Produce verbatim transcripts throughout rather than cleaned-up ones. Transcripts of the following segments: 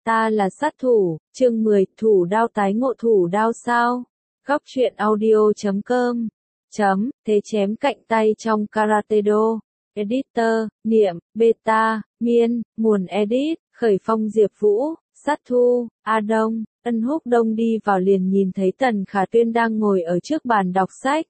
Ta là sát thủ, chương mười, thủ đao tái ngộ thủ đao sao? Góc truyện audio chấm com chấm, thế chém cạnh tay trong Karate Do. Editor, Niệm, Beta, Miên, nguồn edit, Khởi Phong Diệp Vũ, Sát Thu, A Đông, Ân Húc Đông đi vào liền nhìn thấy Tần Khả Tuyên đang ngồi ở trước bàn đọc sách.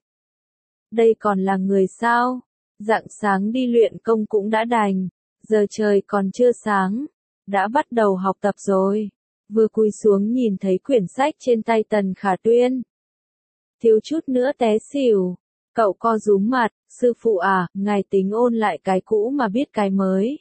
Đây còn là người sao? Rạng sáng đi luyện công cũng đã đành, giờ trời còn chưa sáng, đã bắt đầu học tập rồi. Vừa cúi xuống nhìn thấy quyển sách trên tay Tần Khả Tuyên, thiếu chút nữa té xỉu. Cậu co rúm mặt, sư phụ à, ngài tính ôn lại cái cũ mà biết cái mới.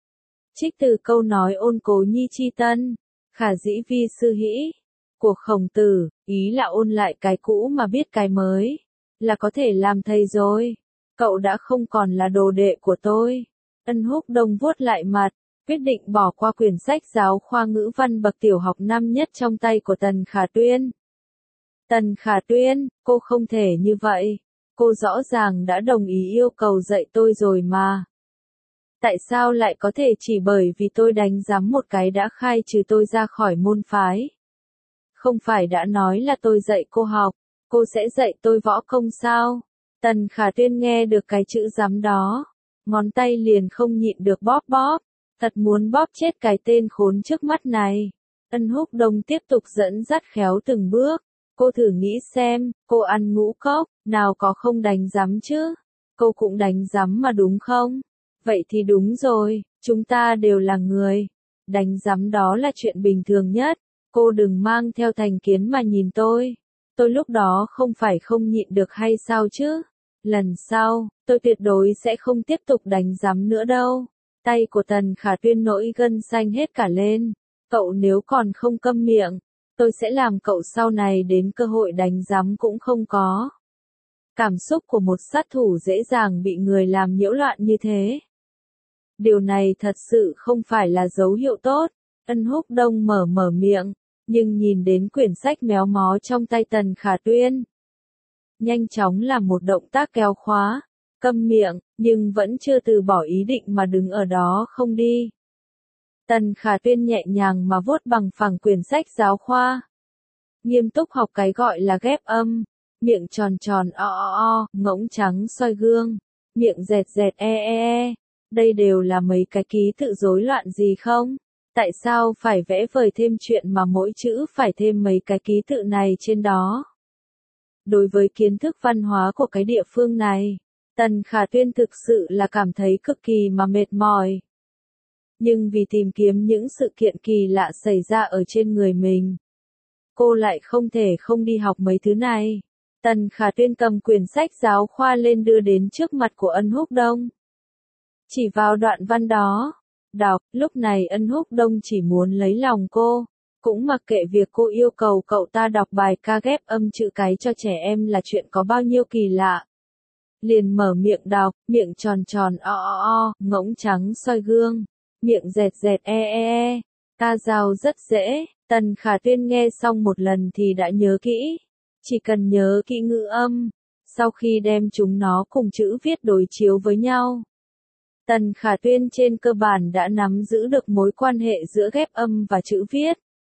Trích từ câu nói ôn cố nhi chi tân, khả dĩ vi sư hĩ, của Khổng Tử, ý là ôn lại cái cũ mà biết cái mới, là có thể làm thầy rồi. Cậu đã không còn là đồ đệ của tôi. Ân Húc Đông vuốt lại mặt, quyết định bỏ qua quyển sách giáo khoa ngữ văn bậc tiểu học năm nhất trong tay của Tần Khả Tuyên. Tần Khả Tuyên, cô không thể như vậy. Cô rõ ràng đã đồng ý yêu cầu dạy tôi rồi mà. Tại sao lại có thể chỉ bởi vì tôi đánh giám một cái đã khai trừ tôi ra khỏi môn phái? Không phải đã nói là tôi dạy cô học, cô sẽ dạy tôi võ công sao? Tần Khả Tuyên nghe được cái chữ giám đó, ngón tay liền không nhịn được bóp bóp, thật muốn bóp chết cái tên khốn trước mắt này. Ân Húc Đông tiếp tục dẫn dắt khéo từng bước. Cô thử nghĩ xem, cô ăn ngũ cốc, nào có không đánh giám chứ? Cô cũng đánh giám mà đúng không? Vậy thì đúng rồi, chúng ta đều là người. Đánh giám đó là chuyện bình thường nhất. Cô đừng mang theo thành kiến mà nhìn tôi. Tôi lúc đó không phải không nhịn được hay sao chứ? Lần sau, tôi tuyệt đối sẽ không tiếp tục đánh giám nữa đâu. Tay của Tần Khả Tuyên nổi gân xanh hết cả lên. Cậu nếu còn không câm miệng, tôi sẽ làm cậu sau này đến cơ hội đánh giám cũng không có. Cảm xúc của một sát thủ dễ dàng bị người làm nhiễu loạn như thế. Điều này thật sự không phải là dấu hiệu tốt. Ân Húc Đông mở mở miệng, nhưng nhìn đến quyển sách méo mó trong tay Tần Khả Tuyên, nhanh chóng làm một động tác kéo khóa, câm miệng, nhưng vẫn chưa từ bỏ ý định mà đứng ở đó không đi. Tần Khả Tuyên nhẹ nhàng mà vuốt bằng phẳng quyển sách giáo khoa. Nghiêm túc học cái gọi là ghép âm, miệng tròn tròn o o o, ngỗng trắng soi gương, miệng dẹt dẹt e e e. Đây đều là mấy cái ký tự rối loạn gì không? Tại sao phải vẽ vời thêm chuyện mà mỗi chữ phải thêm mấy cái ký tự này trên đó? Đối với kiến thức văn hóa của cái địa phương này, Tần Khả Tuyên thực sự là cảm thấy cực kỳ mà mệt mỏi. Nhưng vì tìm kiếm những sự kiện kỳ lạ xảy ra ở trên người mình, cô lại không thể không đi học mấy thứ này. Tần Khả Tuyên cầm quyển sách giáo khoa lên đưa đến trước mặt của Ân Húc Đông. Chỉ vào đoạn văn đó, đọc, lúc này Ân Húc Đông chỉ muốn lấy lòng cô, cũng mặc kệ việc cô yêu cầu cậu ta đọc bài ca ghép âm chữ cái cho trẻ em là chuyện có bao nhiêu kỳ lạ. Liền mở miệng đọc, miệng tròn tròn o o o, ngỗng trắng soi gương, miệng dẹt dẹt e e e, ca dao rất dễ. Tần Khả Tuyên nghe xong một lần thì đã nhớ kỹ, chỉ cần nhớ kỹ ngữ âm, sau khi đem chúng nó cùng chữ viết đối chiếu với nhau, Tần Khả Tuyên trên cơ bản đã nắm giữ được mối quan hệ giữa ghép âm và chữ viết.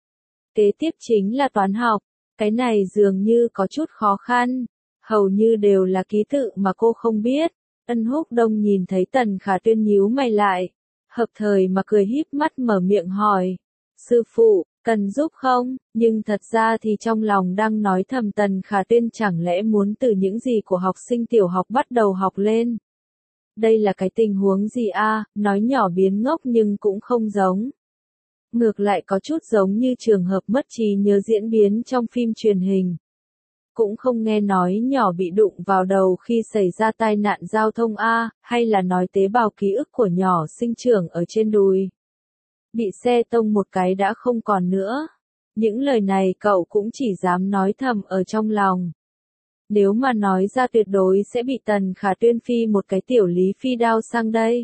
Kế tiếp chính là toán học, cái này dường như có chút khó khăn, hầu như đều là ký tự mà cô không biết. Ân Húc Đông nhìn thấy Tần Khả Tuyên nhíu mày lại, hợp thời mà cười híp mắt mở miệng hỏi, sư phụ, cần giúp không? Nhưng thật ra thì trong lòng đang nói thầm Tần Khả Tuyên chẳng lẽ muốn từ những gì của học sinh tiểu học bắt đầu học lên. Đây là cái tình huống gì a? Nói nhỏ biến ngốc nhưng cũng không giống. Ngược lại có chút giống như trường hợp mất trí nhớ diễn biến trong phim truyền hình. Cũng không nghe nói nhỏ bị đụng vào đầu khi xảy ra tai nạn giao thông a, hay là nói tế bào ký ức của nhỏ sinh trưởng ở trên đùi. Bị xe tông một cái đã không còn nữa. Những lời này cậu cũng chỉ dám nói thầm ở trong lòng. Nếu mà nói ra tuyệt đối sẽ bị Tần Khả Tuyên phi một cái tiểu lý phi đao sang đây.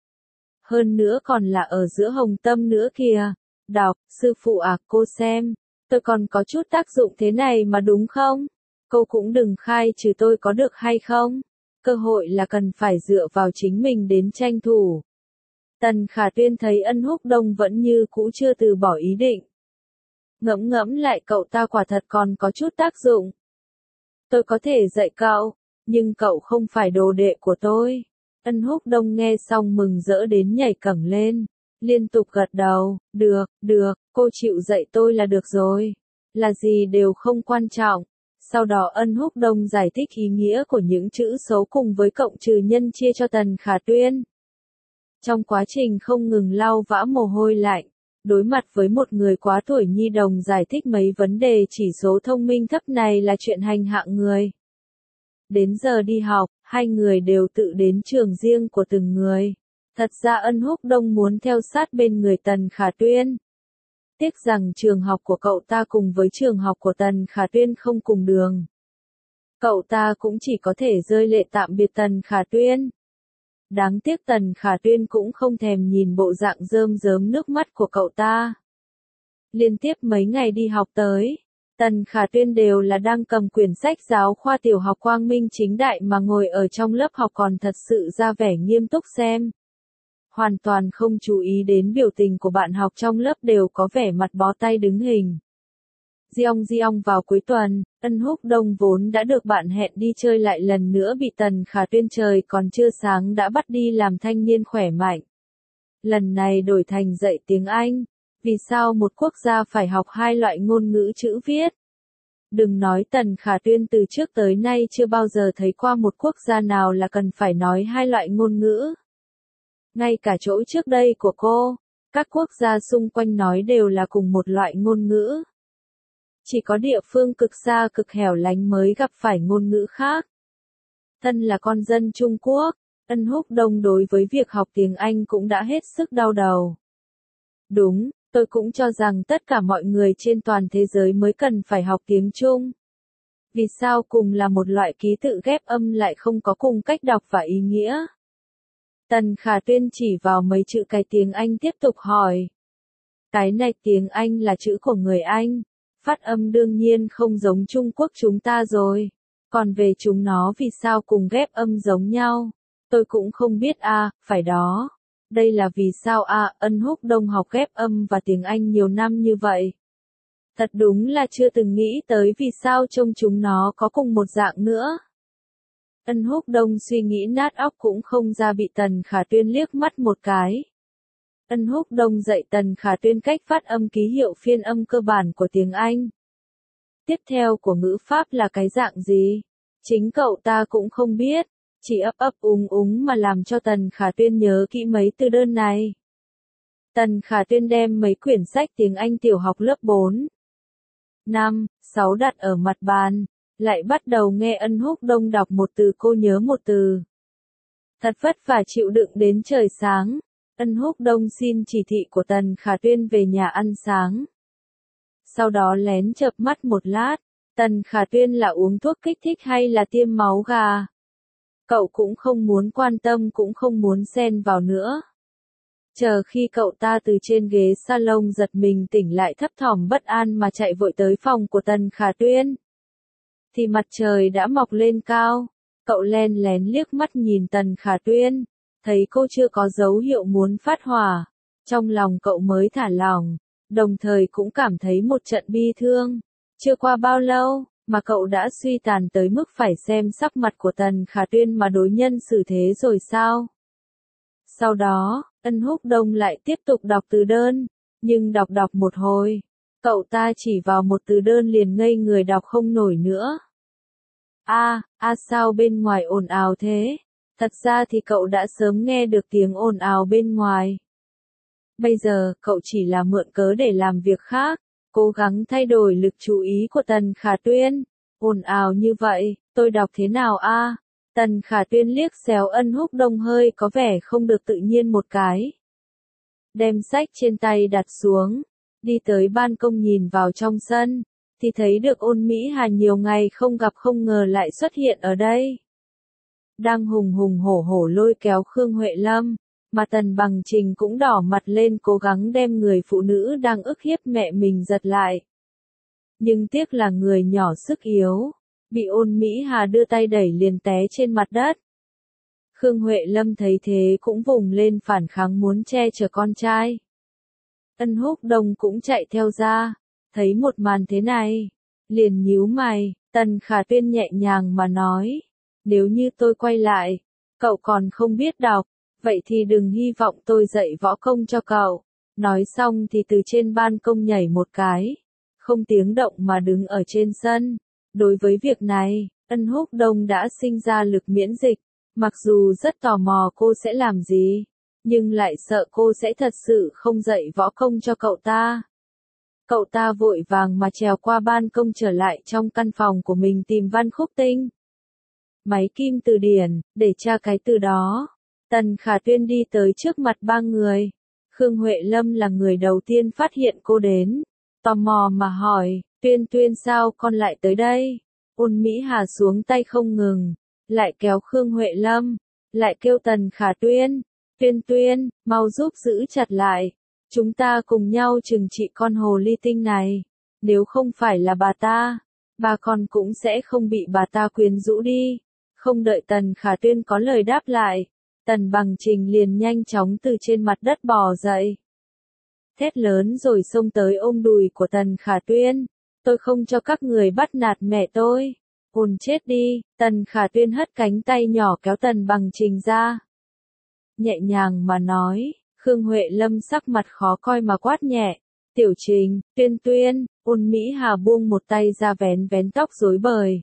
Hơn nữa còn là ở giữa hồng tâm nữa kìa. Đọc, sư phụ à, cô xem, tôi còn có chút tác dụng thế này mà đúng không? Cô cũng đừng khai trừ tôi có được hay không? Cơ hội là cần phải dựa vào chính mình đến tranh thủ. Tần Khả Tuyên thấy Ân Húc Đông vẫn như cũ chưa từ bỏ ý định. Ngẫm ngẫm lại cậu ta quả thật còn có chút tác dụng. Tôi có thể dạy cậu, nhưng cậu không phải đồ đệ của tôi. Ân Húc Đông nghe xong mừng rỡ đến nhảy cẫng lên, liên tục gật đầu, được, được, cô chịu dạy tôi là được rồi. Là gì đều không quan trọng. Sau đó Ân Húc Đông giải thích ý nghĩa của những chữ số cùng với cộng trừ nhân chia cho Tần Khả Tuyên. Trong quá trình không ngừng lau vã mồ hôi lạnh, đối mặt với một người quá tuổi nhi đồng giải thích mấy vấn đề chỉ số thông minh thấp này là chuyện hành hạ người. Đến giờ đi học, hai người đều tự đến trường riêng của từng người. Thật ra Ân Húc Đông muốn theo sát bên người Tần Khả Tuyên. Tiếc rằng trường học của cậu ta cùng với trường học của Tần Khả Tuyên không cùng đường. Cậu ta cũng chỉ có thể rơi lệ tạm biệt Tần Khả Tuyên. Đáng tiếc Tần Khả Tuyên cũng không thèm nhìn bộ dạng rơm rớm nước mắt của cậu ta. Liên tiếp mấy ngày đi học tới, Tần Khả Tuyên đều là đang cầm quyển sách giáo khoa tiểu học quang minh chính đại mà ngồi ở trong lớp học còn thật sự ra vẻ nghiêm túc xem. Hoàn toàn không chú ý đến biểu tình của bạn học trong lớp đều có vẻ mặt bó tay đứng hình. Giong giong vào cuối tuần, Ân Húc Đông vốn đã được bạn hẹn đi chơi lại lần nữa bị Tần Khả Tuyên trời còn chưa sáng đã bắt đi làm thanh niên khỏe mạnh. Lần này đổi thành dạy tiếng Anh. Vì sao một quốc gia phải học hai loại ngôn ngữ chữ viết? Đừng nói Tần Khả Tuyên từ trước tới nay chưa bao giờ thấy qua một quốc gia nào là cần phải nói hai loại ngôn ngữ. Ngay cả chỗ trước đây của cô, các quốc gia xung quanh nói đều là cùng một loại ngôn ngữ. Chỉ có địa phương cực xa cực hẻo lánh mới gặp phải ngôn ngữ khác. Thân là con dân Trung Quốc, Ân Húc Đông đối với việc học tiếng Anh cũng đã hết sức đau đầu. Đúng, tôi cũng cho rằng tất cả mọi người trên toàn thế giới mới cần phải học tiếng Trung. Vì sao cùng là một loại ký tự ghép âm lại không có cùng cách đọc và ý nghĩa? Tần Khả Tuyên chỉ vào mấy chữ cái tiếng Anh tiếp tục hỏi. Cái này tiếng Anh là chữ của người Anh. Phát âm đương nhiên không giống Trung Quốc chúng ta rồi. Còn về chúng nó vì sao cùng ghép âm giống nhau? Tôi cũng không biết a, à, phải đó. Đây là vì sao a, à, Ân Húc Đông học ghép âm và tiếng Anh nhiều năm như vậy. Thật đúng là chưa từng nghĩ tới vì sao trông chúng nó có cùng một dạng nữa. Ân Húc Đông suy nghĩ nát óc cũng không ra bị Tần Khả Tuyên liếc mắt một cái. Ân Húc Đông dạy Tần Khả Tuyên cách phát âm ký hiệu phiên âm cơ bản của tiếng Anh. Tiếp theo của ngữ pháp là cái dạng gì? Chính cậu ta cũng không biết, chỉ ấp ấp úng úng mà làm cho Tần Khả Tuyên nhớ kỹ mấy từ đơn này. Tần Khả Tuyên đem mấy quyển sách tiếng Anh tiểu học lớp bốn, năm, sáu đặt ở mặt bàn, lại bắt đầu nghe Ân Húc Đông đọc một từ cô nhớ một từ. Thật vất vả chịu đựng đến trời sáng. Ân Húc Đông xin chỉ thị của Tần Khả Tuyên về nhà ăn sáng. Sau đó lén chợp mắt một lát, Tần Khả Tuyên là uống thuốc kích thích hay là tiêm máu gà? Cậu cũng không muốn quan tâm cũng không muốn xen vào nữa. Chờ khi cậu ta từ trên ghế salon giật mình tỉnh lại thấp thỏm bất an mà chạy vội tới phòng của Tần Khả Tuyên. Thì mặt trời đã mọc lên cao, cậu len lén liếc mắt nhìn Tần Khả Tuyên. Thấy cô chưa có dấu hiệu muốn phát hỏa, trong lòng cậu mới thả lỏng, đồng thời cũng cảm thấy một trận bi thương. Chưa qua bao lâu, mà cậu đã suy tàn tới mức phải xem sắc mặt của Tần Khả Tuyên mà đối nhân xử thế rồi sao? Sau đó, Ân Húc Đông lại tiếp tục đọc từ đơn, nhưng đọc đọc một hồi, cậu ta chỉ vào một từ đơn liền ngây người đọc không nổi nữa. A, a sao bên ngoài ồn ào thế? Thật ra thì cậu đã sớm nghe được tiếng ồn ào bên ngoài. Bây giờ, cậu chỉ là mượn cớ để làm việc khác, cố gắng thay đổi lực chú ý của Tần Khả Tuyên. Ồn ào như vậy, tôi đọc thế nào a? À? Tần Khả Tuyên liếc xéo Ân Húc Đông hơi có vẻ không được tự nhiên một cái. Đem sách trên tay đặt xuống, đi tới ban công nhìn vào trong sân, thì thấy được Ôn Mỹ Hà nhiều ngày không gặp không ngờ lại xuất hiện ở đây. Đang hùng hùng hổ hổ lôi kéo Khương Huệ Lâm, mà Tần Bằng Trình cũng đỏ mặt lên cố gắng đem người phụ nữ đang ức hiếp mẹ mình giật lại. Nhưng tiếc là người nhỏ sức yếu, bị Ôn Mỹ Hà đưa tay đẩy liền té trên mặt đất. Khương Huệ Lâm thấy thế cũng vùng lên phản kháng muốn che chở con trai. Ân Húc Đông cũng chạy theo ra, thấy một màn thế này, liền nhíu mày, Tần Khả Tuyên nhẹ nhàng mà nói, nếu như tôi quay lại, cậu còn không biết đọc, vậy thì đừng hy vọng tôi dạy võ công cho cậu. Nói xong thì từ trên ban công nhảy một cái, không tiếng động mà đứng ở trên sân. Đối với việc này, Ân Húc Đông đã sinh ra lực miễn dịch, mặc dù rất tò mò cô sẽ làm gì, nhưng lại sợ cô sẽ thật sự không dạy võ công cho cậu ta. Cậu ta vội vàng mà trèo qua ban công trở lại trong căn phòng của mình tìm Văn Khúc Tinh. Máy kim từ điển, để tra cái từ đó. Tần Khả Tuyên đi tới trước mặt ba người. Khương Huệ Lâm là người đầu tiên phát hiện cô đến. Tò mò mà hỏi, Tuyên Tuyên sao con lại tới đây? Ôn Mỹ Hà xuống tay không ngừng, lại kéo Khương Huệ Lâm, lại kêu Tần Khả Tuyên. Tuyên Tuyên, mau giúp giữ chặt lại. Chúng ta cùng nhau trừng trị con hồ ly tinh này. Nếu không phải là bà ta, bà con cũng sẽ không bị bà ta quyến rũ đi. Không đợi Tần Khả Tuyên có lời đáp lại, Tần Bằng Trình liền nhanh chóng từ trên mặt đất bò dậy. Thét lớn rồi xông tới ôm đùi của Tần Khả Tuyên. Tôi không cho các người bắt nạt mẹ tôi. Hồn chết đi, Tần Khả Tuyên hất cánh tay nhỏ kéo Tần Bằng Trình ra. Nhẹ nhàng mà nói, Khương Huệ Lâm sắc mặt khó coi mà quát nhẹ. Tiểu Trình, Tuyên Tuyên, Ôn Mỹ Hà buông một tay ra vén vén tóc rối bời.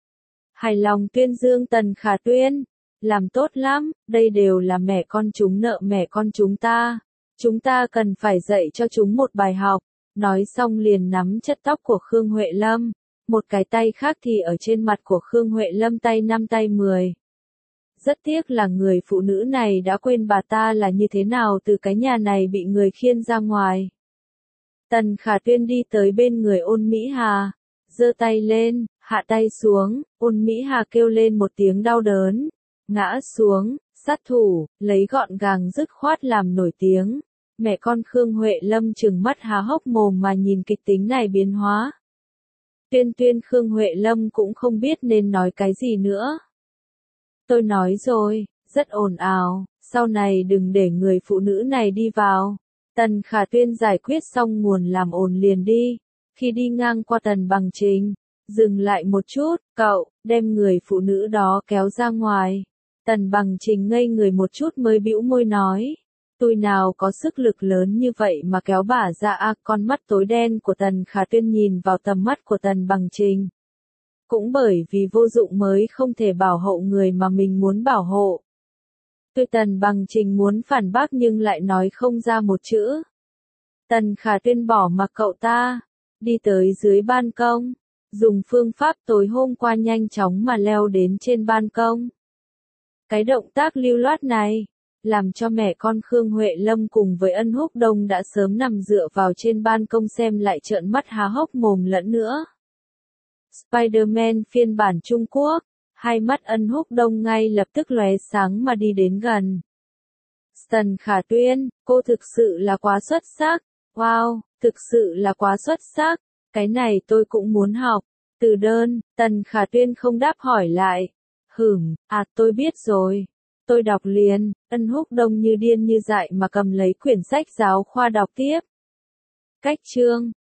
Hài lòng tuyên dương Tần Khả Tuyên. Làm tốt lắm, đây đều là mẹ con chúng nợ mẹ con chúng ta. Chúng ta cần phải dạy cho chúng một bài học. Nói xong liền nắm chất tóc của Khương Huệ Lâm. Một cái tay khác thì ở trên mặt của Khương Huệ Lâm tay năm tay mười. Rất tiếc là người phụ nữ này đã quên bà ta là như thế nào từ cái nhà này bị người khiêng ra ngoài. Tần Khả Tuyên đi tới bên người Ôn Mỹ Hà, giơ tay lên, hạ tay xuống, Ôn Mỹ Hà kêu lên một tiếng đau đớn, ngã xuống, sát thủ, lấy gọn gàng dứt khoát làm nổi tiếng. Mẹ con Khương Huệ Lâm trừng mắt há hốc mồm mà nhìn kịch tính này biến hóa. Tuyên Tuyên Khương Huệ Lâm cũng không biết nên nói cái gì nữa. Tôi nói rồi, rất ồn ào, sau này đừng để người phụ nữ này đi vào. Tần Khả Tuyên giải quyết xong nguồn làm ồn liền đi. Khi đi ngang qua Tần Bằng Trình, dừng lại một chút, cậu, đem người phụ nữ đó kéo ra ngoài. Tần Bằng Trình ngây người một chút mới bĩu môi nói. Tôi nào có sức lực lớn như vậy mà kéo bà ra à, con mắt tối đen của Tần Khả Tuyên nhìn vào tầm mắt của Tần Bằng Trình. Cũng bởi vì vô dụng mới không thể bảo hộ người mà mình muốn bảo hộ. Tôi Tần Bằng Trình muốn phản bác nhưng lại nói không ra một chữ. Tần Khả Tuyên bỏ mặc cậu ta, đi tới dưới ban công, dùng phương pháp tối hôm qua nhanh chóng mà leo đến trên ban công. Cái động tác lưu loát này, làm cho mẹ con Khương Huệ Lâm cùng với Ân Húc Đông đã sớm nằm dựa vào trên ban công xem lại trợn mắt há hốc mồm lẫn nữa. Spider-Man phiên bản Trung Quốc, hai mắt Ân Húc Đông ngay lập tức lóe sáng mà đi đến gần. Tần Khả Tuyên, cô thực sự là quá xuất sắc, wow, thực sự là quá xuất sắc, cái này tôi cũng muốn học. Từ đơn, Tần Khả Tuyên không đáp hỏi lại. Hửm, à tôi biết rồi. Tôi đọc liền, Ân Húc Đông như điên như dại mà cầm lấy quyển sách giáo khoa đọc tiếp. Cách chương